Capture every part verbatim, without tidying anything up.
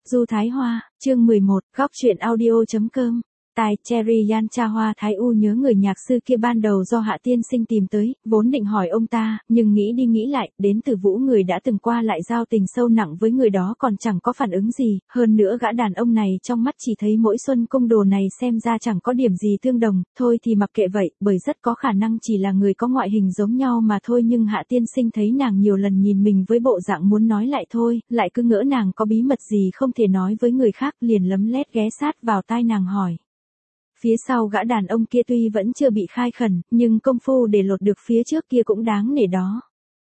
Du Thái Hoa, chương mười một, góc truyện audio.com. Tài Cherry Yan Cha Hoa Thái U nhớ người nhạc sư kia ban đầu do Hạ Tiên Sinh tìm tới, vốn định hỏi ông ta, nhưng nghĩ đi nghĩ lại, đến từ Vũ người đã từng qua lại giao tình sâu nặng với người đó còn chẳng có phản ứng gì, hơn nữa gã đàn ông này trong mắt chỉ thấy mỗi Xuân Cung Đồ này xem ra chẳng có điểm gì tương đồng, thôi thì mặc kệ vậy, bởi rất có khả năng chỉ là người có ngoại hình giống nhau mà thôi, nhưng Hạ Tiên Sinh thấy nàng nhiều lần nhìn mình với bộ dạng muốn nói lại thôi, lại cứ ngỡ nàng có bí mật gì không thể nói với người khác, liền lấm lét ghé sát vào tai nàng hỏi. Phía sau gã đàn ông kia tuy vẫn chưa bị khai khẩn, nhưng công phu để lột được phía trước kia cũng đáng nể đó.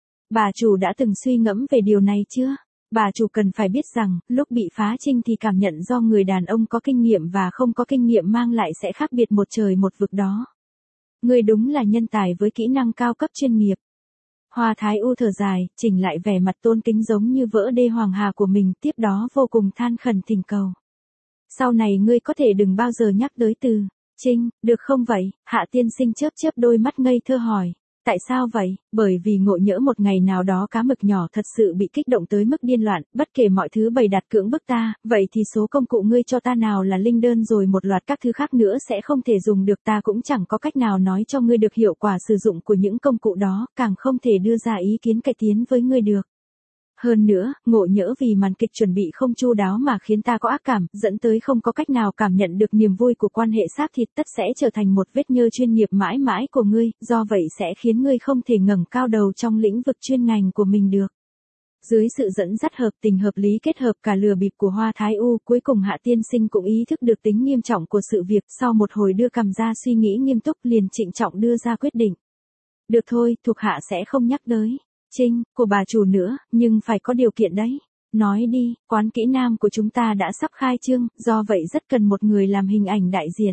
Bà chủ đã từng suy ngẫm về điều này chưa? Bà chủ cần phải biết rằng, lúc bị phá trinh thì cảm nhận do người đàn ông có kinh nghiệm và không có kinh nghiệm mang lại sẽ khác biệt một trời một vực đó. Người đúng là nhân tài với kỹ năng cao cấp chuyên nghiệp. Hoa Thái U thở dài, chỉnh lại vẻ mặt tôn kính giống như vỡ đê hoàng hà của mình, tiếp đó vô cùng than khẩn thỉnh cầu. Sau này ngươi có thể đừng bao giờ nhắc tới từ Trinh, được không vậy? Hạ Tiên Sinh chớp chớp đôi mắt ngây thơ hỏi. Tại sao vậy? Bởi vì ngộ nhỡ một ngày nào đó cá mực nhỏ thật sự bị kích động tới mức điên loạn, bất kể mọi thứ bày đặt cưỡng bức ta, vậy thì số công cụ ngươi cho ta nào là linh đơn rồi một loạt các thứ khác nữa sẽ không thể dùng được, ta cũng chẳng có cách nào nói cho ngươi được hiệu quả sử dụng của những công cụ đó, càng không thể đưa ra ý kiến cải tiến với ngươi được. Hơn nữa, ngộ nhỡ vì màn kịch chuẩn bị không chu đáo mà khiến ta có ác cảm, dẫn tới không có cách nào cảm nhận được niềm vui của quan hệ xác thịt, tất sẽ trở thành một vết nhơ chuyên nghiệp mãi mãi của ngươi, do vậy sẽ khiến ngươi không thể ngẩng cao đầu trong lĩnh vực chuyên ngành của mình được. Dưới sự dẫn dắt hợp tình hợp lý kết hợp cả lừa bịp của Hoa Thái U, cuối cùng Hạ Tiên Sinh cũng ý thức được tính nghiêm trọng của sự việc, sau một hồi đưa cằm ra suy nghĩ nghiêm túc liền trịnh trọng đưa ra quyết định. Được thôi, thuộc hạ sẽ không nhắc tới Trinh, của bà chủ nữa, nhưng phải có điều kiện đấy. Nói đi, quán kỹ nam của chúng ta đã sắp khai trương, do vậy rất cần một người làm hình ảnh đại diện.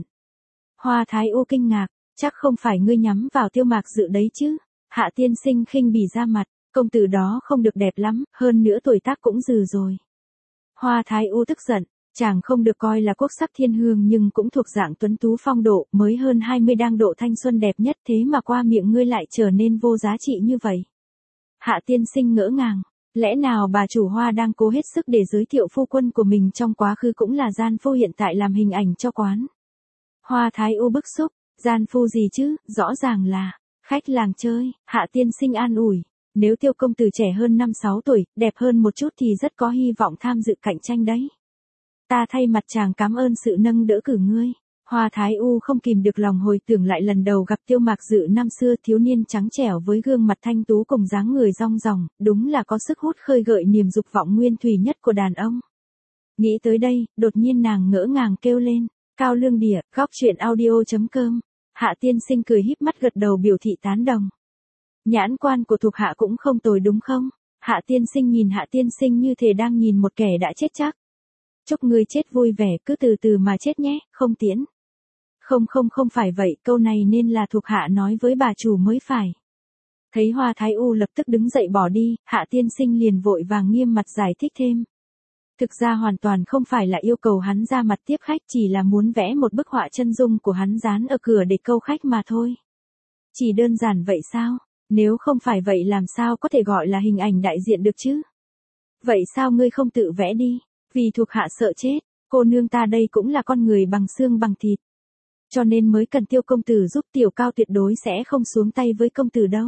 Hoa Thái U kinh ngạc, chắc không phải ngươi nhắm vào Tiêu Mạc Dự đấy chứ? Hạ Tiên Sinh khinh bỉ ra mặt, công tử đó không được đẹp lắm, hơn nữa tuổi tác cũng dừ rồi. Hoa Thái U tức giận, chàng không được coi là quốc sắc thiên hương nhưng cũng thuộc dạng tuấn tú phong độ, mới hơn hai mươi đang độ thanh xuân đẹp nhất, thế mà qua miệng ngươi lại trở nên vô giá trị như vậy. Hạ Tiên Sinh ngỡ ngàng, lẽ nào bà chủ Hoa đang cố hết sức để giới thiệu phu quân của mình trong quá khứ cũng là gian phu hiện tại làm hình ảnh cho quán. Hoa Thái U bức xúc, gian phu gì chứ, rõ ràng là khách làng chơi. Hạ Tiên Sinh an ủi, nếu Tiêu công tử trẻ hơn năm sáu tuổi, đẹp hơn một chút thì rất có hy vọng tham dự cạnh tranh đấy. Ta thay mặt chàng cảm ơn sự nâng đỡ cử ngươi. Hoa Thái U không kìm được lòng hồi tưởng lại lần đầu gặp Tiêu Mạc Dự năm xưa, thiếu niên trắng trẻo với gương mặt thanh tú cùng dáng người rong ròng, đúng là có sức hút khơi gợi niềm dục vọng nguyên thủy nhất của đàn ông. Nghĩ tới đây, đột nhiên nàng ngỡ ngàng kêu lên, Cao Lương Địa, góc truyện audio.com. Hạ Tiên Sinh cười híp mắt gật đầu biểu thị tán đồng. Nhãn quan của thuộc hạ cũng không tồi đúng không? Hạ Tiên Sinh nhìn Hạ Tiên Sinh như thể đang nhìn một kẻ đã chết chắc. Chúc ngươi chết vui vẻ, cứ từ từ mà chết nhé, không tiễn. Không không không phải vậy, câu này nên là thuộc hạ nói với bà chủ mới phải. Thấy Hoa Thái U lập tức đứng dậy bỏ đi, Hạ Tiên Sinh liền vội vàng nghiêm mặt giải thích thêm. Thực ra hoàn toàn không phải là yêu cầu hắn ra mặt tiếp khách, chỉ là muốn vẽ một bức họa chân dung của hắn dán ở cửa để câu khách mà thôi. Chỉ đơn giản vậy sao? Nếu không phải vậy làm sao có thể gọi là hình ảnh đại diện được chứ? Vậy sao ngươi không tự vẽ đi? Vì thuộc hạ sợ chết, cô nương ta đây cũng là con người bằng xương bằng thịt. Cho nên mới cần Tiêu công tử giúp, Tiểu Cao tuyệt đối sẽ không xuống tay với công tử đâu.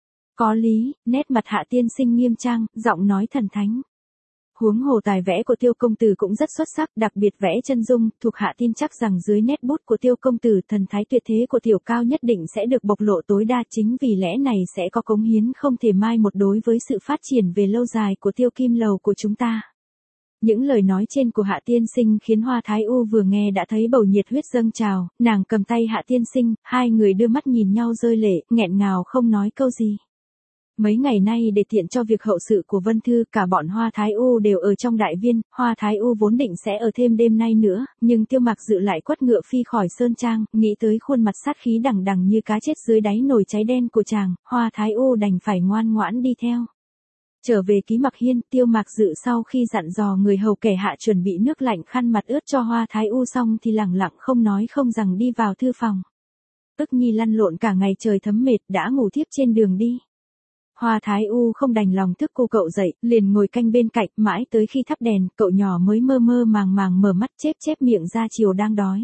Có lý, nét mặt Hạ Tiên Sinh nghiêm trang, giọng nói thần thánh. Huống hồ tài vẽ của Tiêu công tử cũng rất xuất sắc, đặc biệt vẽ chân dung, thuộc hạ tin chắc rằng dưới nét bút của Tiêu công tử, thần thái tuyệt thế của Tiểu Cao nhất định sẽ được bộc lộ tối đa, chính vì lẽ này sẽ có cống hiến không thể mai một đối với sự phát triển về lâu dài của Tiêu Kim Lầu của chúng ta. Những lời nói trên của Hạ Tiên Sinh khiến Hoa Thái U vừa nghe đã thấy bầu nhiệt huyết dâng trào, nàng cầm tay Hạ Tiên Sinh, hai người đưa mắt nhìn nhau rơi lệ, nghẹn ngào không nói câu gì. Mấy ngày nay để tiện cho việc hậu sự của Vân Thư, cả bọn Hoa Thái U đều ở trong đại viên, Hoa Thái U vốn định sẽ ở thêm đêm nay nữa, nhưng Tiêu Mạc Dự lại quất ngựa phi khỏi sơn trang, nghĩ tới khuôn mặt sát khí đằng đằng như cá chết dưới đáy nồi cháy đen của chàng, Hoa Thái U đành phải ngoan ngoãn đi theo. Trở về Ký Mặc Hiên, Tiêu Mạc Dự sau khi dặn dò người hầu kẻ hạ chuẩn bị nước lạnh khăn mặt ướt cho Hoa Thái U xong thì lẳng lặng không nói không rằng đi vào thư phòng. Ức Nhi lăn lộn cả ngày trời thấm mệt đã ngủ thiếp trên đường đi. Hoa Thái U không đành lòng thức cô cậu dậy, liền ngồi canh bên cạnh, mãi tới khi thắp đèn, cậu nhỏ mới mơ mơ màng màng mở mắt chép chép miệng ra chiều đang đói.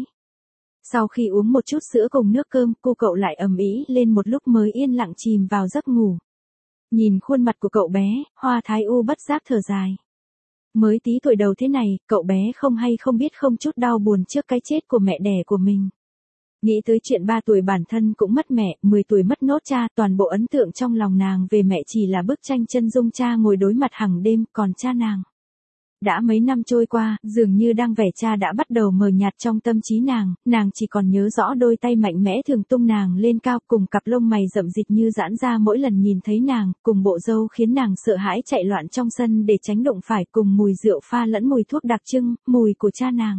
Sau khi uống một chút sữa cùng nước cơm, cô cậu lại ầm ĩ lên một lúc mới yên lặng chìm vào giấc ngủ. Nhìn khuôn mặt của cậu bé, Hoa Thái U bất giác thở dài. Mới tí tuổi đầu thế này, cậu bé không hay không biết không chút đau buồn trước cái chết của mẹ đẻ của mình. Nghĩ tới chuyện ba tuổi bản thân cũng mất mẹ, mười tuổi mất nốt cha, toàn bộ ấn tượng trong lòng nàng về mẹ chỉ là bức tranh chân dung cha ngồi đối mặt hàng đêm, còn cha nàng. Đã mấy năm trôi qua, dường như đang vẻ cha đã bắt đầu mờ nhạt trong tâm trí nàng, nàng chỉ còn nhớ rõ đôi tay mạnh mẽ thường tung nàng lên cao, cùng cặp lông mày rậm rịt như giãn ra mỗi lần nhìn thấy nàng, cùng bộ râu khiến nàng sợ hãi chạy loạn trong sân để tránh đụng phải, cùng mùi rượu pha lẫn mùi thuốc đặc trưng, mùi của cha nàng.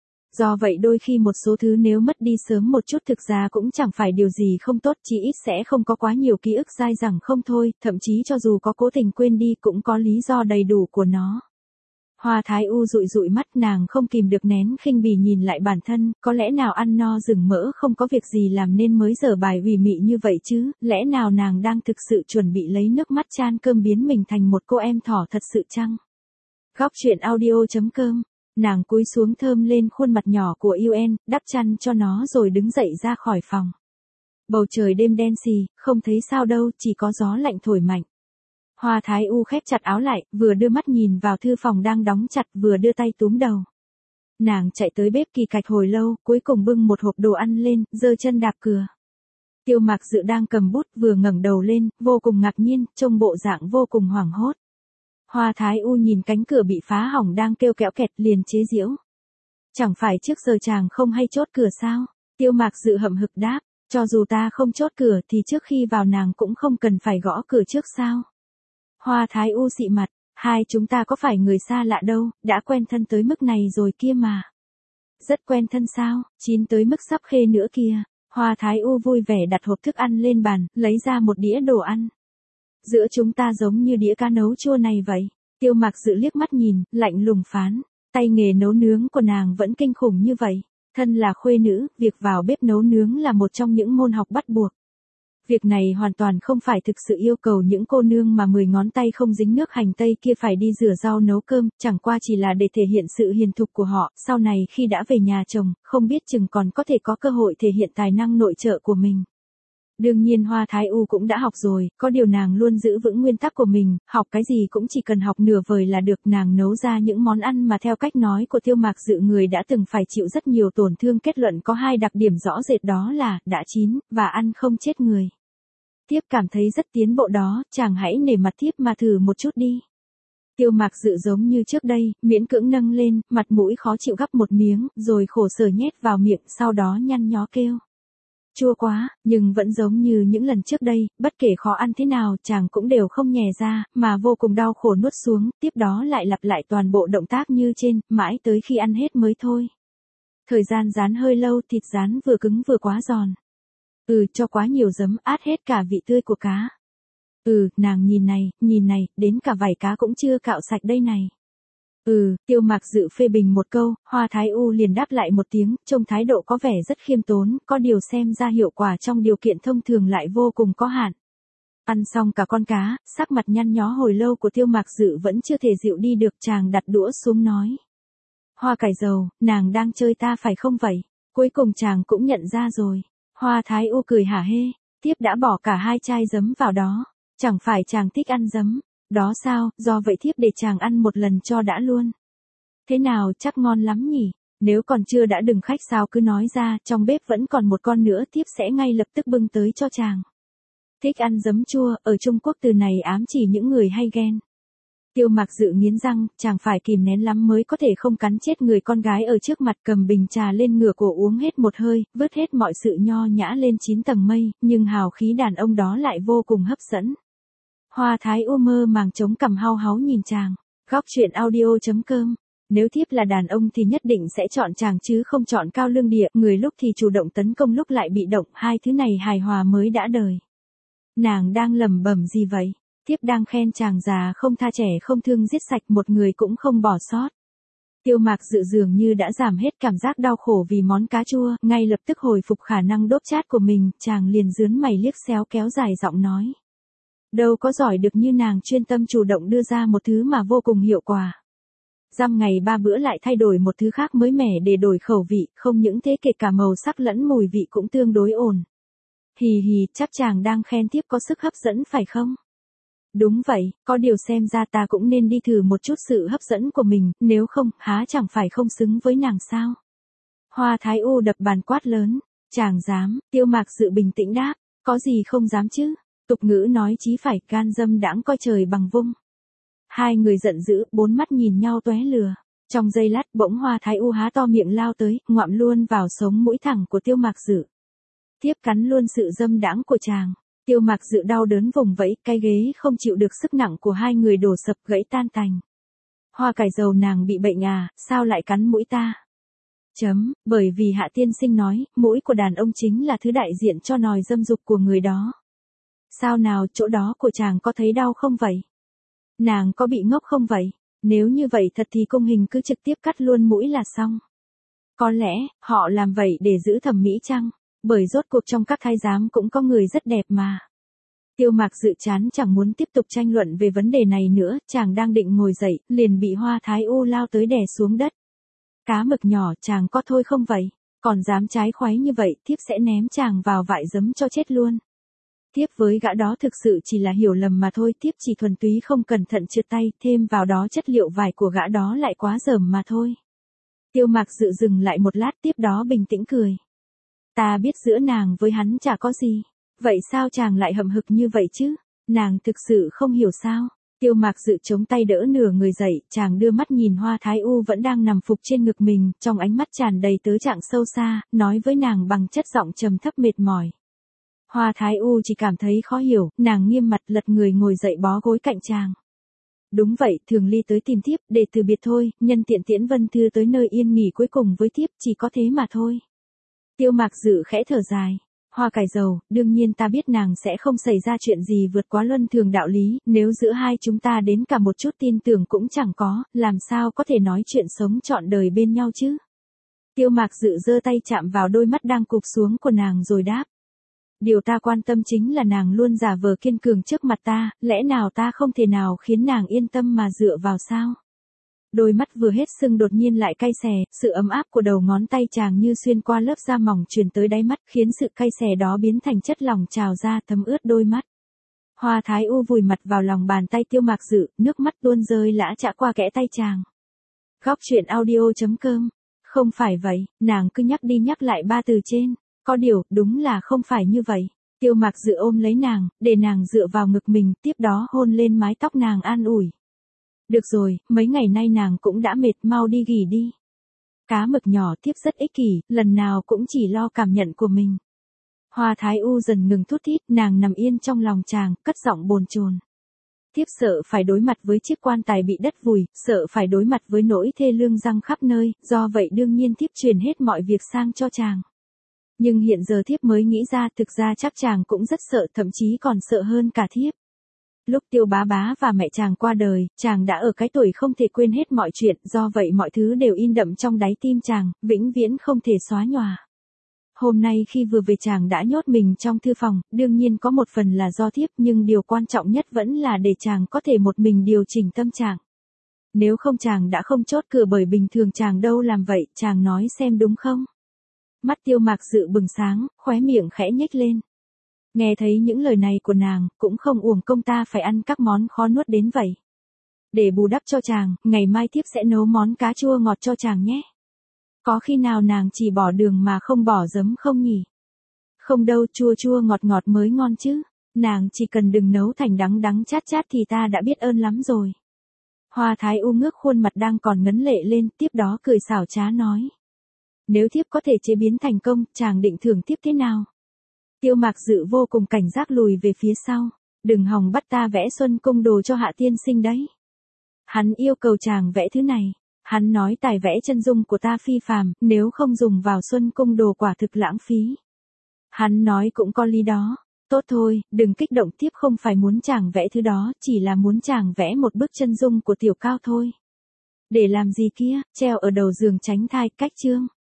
Do vậy đôi khi một số thứ nếu mất đi sớm một chút thực ra cũng chẳng phải điều gì không tốt, chỉ ít sẽ không có quá nhiều ký ức dai dẳng không thôi, thậm chí cho dù có cố tình quên đi cũng có lý do đầy đủ của nó. Hoa Thái U dụi dụi mắt, nàng không kìm được nén khinh bỉ nhìn lại bản thân, có lẽ nào ăn no rừng mỡ không có việc gì làm nên mới dở bài ủy mị như vậy chứ, lẽ nào nàng đang thực sự chuẩn bị lấy nước mắt chan cơm biến mình thành một cô em thỏ thật sự chăng? Góc truyện audio chấm com. Nàng cúi xuống thơm lên khuôn mặt nhỏ của u en, đắp chăn cho nó rồi đứng dậy ra khỏi phòng. Bầu trời đêm đen xì, không thấy sao đâu, chỉ có gió lạnh thổi mạnh. Hoa Thái U khép chặt áo lại, vừa đưa mắt nhìn vào thư phòng đang đóng chặt, vừa đưa tay túm đầu. Nàng chạy tới bếp kỳ cạch hồi lâu, cuối cùng bưng một hộp đồ ăn lên, giơ chân đạp cửa. Tiêu Mạc Dự đang cầm bút, vừa ngẩng đầu lên, vô cùng ngạc nhiên, trông bộ dạng vô cùng hoảng hốt. Hoa Thái U nhìn cánh cửa bị phá hỏng đang kêu kẽo kẹt, liền chế giễu. Chẳng phải trước giờ chàng không hay chốt cửa sao? Tiêu Mạc Dự hậm hực đáp, cho dù ta không chốt cửa thì trước khi vào nàng cũng không cần phải gõ cửa trước sao? Hoa Thái U xị mặt, hai chúng ta có phải người xa lạ đâu, đã quen thân tới mức này rồi kia mà. Rất quen thân sao, chín tới mức sắp khê nữa kia. Hoa Thái U vui vẻ đặt hộp thức ăn lên bàn, lấy ra một đĩa đồ ăn. Giữa chúng ta giống như đĩa cá nấu chua này vậy. Tiêu Mạc Dự liếc mắt nhìn, lạnh lùng phán, tay nghề nấu nướng của nàng vẫn kinh khủng như vậy. Thân là khuê nữ, việc vào bếp nấu nướng là một trong những môn học bắt buộc. Việc này hoàn toàn không phải thực sự yêu cầu những cô nương mà mười ngón tay không dính nước hành tây kia phải đi rửa rau nấu cơm, chẳng qua chỉ là để thể hiện sự hiền thục của họ, sau này khi đã về nhà chồng, không biết chừng còn có thể có cơ hội thể hiện tài năng nội trợ của mình. Đương nhiên Hoa Thái U cũng đã học rồi, có điều nàng luôn giữ vững nguyên tắc của mình, học cái gì cũng chỉ cần học nửa vời là được. Nàng nấu ra những món ăn mà theo cách nói của Tiêu Mạc Dự người đã từng phải chịu rất nhiều tổn thương, kết luận có hai đặc điểm rõ rệt, đó là đã chín và ăn không chết người. Thiếp cảm thấy rất tiến bộ đó, chàng hãy nể mặt thiếp mà thử một chút đi. Tiêu Mạc Dự giống như trước đây, miễn cưỡng nâng lên, mặt mũi khó chịu gắp một miếng, rồi khổ sở nhét vào miệng, sau đó nhăn nhó kêu. Chua quá, nhưng vẫn giống như những lần trước đây, bất kể khó ăn thế nào chàng cũng đều không nhè ra, mà vô cùng đau khổ nuốt xuống, tiếp đó lại lặp lại toàn bộ động tác như trên, mãi tới khi ăn hết mới thôi. Thời gian rán hơi lâu, thịt rán vừa cứng vừa quá giòn. Ừ, cho quá nhiều giấm, át hết cả vị tươi của cá. Ừ, nàng nhìn này, nhìn này, đến cả vảy cá cũng chưa cạo sạch đây này. Ừ, Tiêu Mạc Dự phê bình một câu, Hoa Thái U liền đáp lại một tiếng, trông thái độ có vẻ rất khiêm tốn, có điều xem ra hiệu quả trong điều kiện thông thường lại vô cùng có hạn. Ăn xong cả con cá, sắc mặt nhăn nhó hồi lâu của Tiêu Mạc Dự vẫn chưa thể dịu đi được, chàng đặt đũa xuống nói. Hoa cải dầu, nàng đang chơi ta phải không vậy? Cuối cùng chàng cũng nhận ra rồi. Hoa Thái U cười hả hê, tiếp đã bỏ cả hai chai giấm vào đó, chẳng phải chàng thích ăn giấm. Đó sao, do vậy thiếp để chàng ăn một lần cho đã luôn. Thế nào, chắc ngon lắm nhỉ? Nếu còn chưa đã đừng khách sao cứ nói ra, trong bếp vẫn còn một con nữa, thiếp sẽ ngay lập tức bưng tới cho chàng. Thích ăn giấm chua, ở Trung Quốc từ này ám chỉ những người hay ghen. Tiêu Mạc Dự nghiến răng, chàng phải kìm nén lắm mới có thể không cắn chết người con gái ở trước mặt, cầm bình trà lên ngửa cổ uống hết một hơi, vứt hết mọi sự nho nhã lên chín tầng mây, nhưng hào khí đàn ông đó lại vô cùng hấp dẫn. Hoa Thái U mơ màng chống cằm hau háu nhìn chàng. Góc truyện audio chấm com. Nếu thiếp là đàn ông thì nhất định sẽ chọn chàng chứ không chọn Cao Lương Địa, người lúc thì chủ động tấn công lúc lại bị động, hai thứ này hài hòa mới đã đời. Nàng đang lẩm bẩm gì vậy? Thiếp đang khen chàng già không tha trẻ không thương giết sạch, một người cũng không bỏ sót. Tiêu Mạc Dự dường như đã giảm hết cảm giác đau khổ vì món cá chua, ngay lập tức hồi phục khả năng đốt chát của mình, chàng liền rướn mày liếc xéo kéo dài giọng nói. Đâu có giỏi được như nàng chuyên tâm chủ động đưa ra một thứ mà vô cùng hiệu quả. Dăm ngày ba bữa lại thay đổi một thứ khác mới mẻ để đổi khẩu vị, không những thế kể cả màu sắc lẫn mùi vị cũng tương đối ổn. Hì hì, chắc chàng đang khen tiếp có sức hấp dẫn phải không? Đúng vậy, có điều xem ra ta cũng nên đi thử một chút sự hấp dẫn của mình, nếu không, há chẳng phải không xứng với nàng sao? Hoa Thái U đập bàn quát lớn, chàng dám, Tiêu Mạc Dự bình tĩnh đáp, có gì không dám chứ? Tục ngữ nói chí phải, can dâm đãng coi trời bằng vung. Hai người giận dữ, bốn mắt nhìn nhau tóe lửa. Trong giây lát bỗng Hoa Thái U há to miệng lao tới, ngoạm luôn vào sống mũi thẳng của Tiêu Mạc Dự. Tiếp cắn luôn sự dâm đãng của chàng. Tiêu Mạc Dự đau đớn vùng vẫy, cái ghế không chịu được sức nặng của hai người đổ sập gãy tan tành. Hoa cải dầu, nàng bị bệnh à, sao lại cắn mũi ta? Chấm, bởi vì Hạ tiên sinh nói, mũi của đàn ông chính là thứ đại diện cho nòi dâm dục của người đó. Sao nào, chỗ đó của chàng có thấy đau không vậy? Nàng có bị ngốc không vậy? Nếu như vậy thật thì cung hình cứ trực tiếp cắt luôn mũi là xong. Có lẽ, họ làm vậy để giữ thẩm mỹ chăng? Bởi rốt cuộc trong các thái giám cũng có người rất đẹp mà. Tiêu Mạc Dự chán chẳng muốn tiếp tục tranh luận về vấn đề này nữa, chàng đang định ngồi dậy, liền bị Hoa Thái U lao tới đè xuống đất. Cá mực nhỏ, chàng có thôi không vậy? Còn dám trái khoái như vậy, thiếp sẽ ném chàng vào vại giấm cho chết luôn. Thiếp với gã đó thực sự chỉ là hiểu lầm mà thôi, thiếp chỉ thuần túy không cẩn thận trượt tay, thêm vào đó chất liệu vải của gã đó lại quá dởm mà thôi. Tiêu Mạc Dự dừng lại một lát, tiếp đó bình tĩnh cười. Ta biết giữa nàng với hắn chả có gì. Vậy sao chàng lại hậm hực như vậy chứ? Nàng thực sự không hiểu sao? Tiêu Mạc Dự chống tay đỡ nửa người dậy, chàng đưa mắt nhìn Hoa Thái U vẫn đang nằm phục trên ngực mình, trong ánh mắt tràn đầy tớ trạng sâu xa, nói với nàng bằng chất giọng trầm thấp mệt mỏi. Hoa Thái U chỉ cảm thấy khó hiểu, nàng nghiêm mặt lật người ngồi dậy bó gối cạnh chàng. Đúng vậy, Thường Ly tới tìm thiếp, để từ biệt thôi, nhân tiện tiễn Vân Thư tới nơi yên nghỉ cuối cùng với thiếp, chỉ có thế mà thôi. Tiêu Mạc Dự khẽ thở dài. Hoa cải dầu, đương nhiên ta biết nàng sẽ không xảy ra chuyện gì vượt quá luân thường đạo lý, nếu giữa hai chúng ta đến cả một chút tin tưởng cũng chẳng có, làm sao có thể nói chuyện sống trọn đời bên nhau chứ? Tiêu Mạc Dự giơ tay chạm vào đôi mắt đang cụp xuống của nàng rồi đáp. Điều ta quan tâm chính là nàng luôn giả vờ kiên cường trước mặt ta, lẽ nào ta không thể nào khiến nàng yên tâm mà dựa vào sao? Đôi mắt vừa hết sưng đột nhiên lại cay xè, sự ấm áp của đầu ngón tay chàng như xuyên qua lớp da mỏng truyền tới đáy mắt, khiến sự cay xè đó biến thành chất lỏng trào ra thấm ướt đôi mắt. Hoa Thái U vùi mặt vào lòng bàn tay Tiêu Mạc Dự, nước mắt tuôn rơi lã chã qua kẽ tay chàng. Góc truyện audio chấm com. Không phải vậy, nàng cứ nhắc đi nhắc lại ba từ trên. Có điều, đúng là không phải như vậy. Tiêu Mạc Dự ôm lấy nàng, để nàng dựa vào ngực mình, tiếp đó hôn lên mái tóc nàng an ủi. Được rồi, mấy ngày nay nàng cũng đã mệt, mau đi nghỉ đi. Cá mực nhỏ, thiếp rất ích kỷ, lần nào cũng chỉ lo cảm nhận của mình. Hoa Thái U dần ngừng thút thít, nàng nằm yên trong lòng chàng, cất giọng bồn chồn. Thiếp sợ phải đối mặt với chiếc quan tài bị đất vùi, sợ phải đối mặt với nỗi thê lương răng khắp nơi, do vậy đương nhiên thiếp truyền hết mọi việc sang cho chàng. Nhưng hiện giờ thiếp mới nghĩ ra, thực ra chắc chàng cũng rất sợ, thậm chí còn sợ hơn cả thiếp. Lúc Tiêu Bá Bá và mẹ chàng qua đời, chàng đã ở cái tuổi không thể quên hết mọi chuyện, do vậy mọi thứ đều in đậm trong đáy tim chàng, vĩnh viễn không thể xóa nhòa. Hôm nay khi vừa về chàng đã nhốt mình trong thư phòng, đương nhiên có một phần là do thiếp, nhưng điều quan trọng nhất vẫn là để chàng có thể một mình điều chỉnh tâm trạng. Nếu không chàng đã không chốt cửa, bởi bình thường chàng đâu làm vậy, chàng nói xem đúng không? Mắt Tiêu Mạc Dự bừng sáng, khóe miệng khẽ nhếch lên. Nghe thấy những lời này của nàng, cũng không uổng công ta phải ăn các món khó nuốt đến vậy. Để bù đắp cho chàng, ngày mai thiếp sẽ nấu món cá chua ngọt cho chàng nhé. Có khi nào nàng chỉ bỏ đường mà không bỏ giấm không nhỉ? Không đâu, chua chua ngọt ngọt mới ngon chứ. Nàng chỉ cần đừng nấu thành đắng đắng chát chát thì ta đã biết ơn lắm rồi. Hoa Thái U ngước khuôn mặt đang còn ngấn lệ lên, tiếp đó cười xảo trá nói. Nếu thiếp có thể chế biến thành công, chàng định thưởng thiếp thế nào? Tiêu Mạc Dự vô cùng cảnh giác lùi về phía sau. Đừng hòng bắt ta vẽ Xuân Cung đồ cho Hạ tiên sinh đấy. Hắn yêu cầu chàng vẽ thứ này. Hắn nói tài vẽ chân dung của ta phi phàm, nếu không dùng vào Xuân Cung đồ quả thực lãng phí. Hắn nói cũng có lý đó. Tốt thôi, đừng kích động, tiếp không phải muốn chàng vẽ thứ đó, chỉ là muốn chàng vẽ một bức chân dung của Tiểu Cao thôi. Để làm gì kia, treo ở đầu giường tránh thai, cách chương.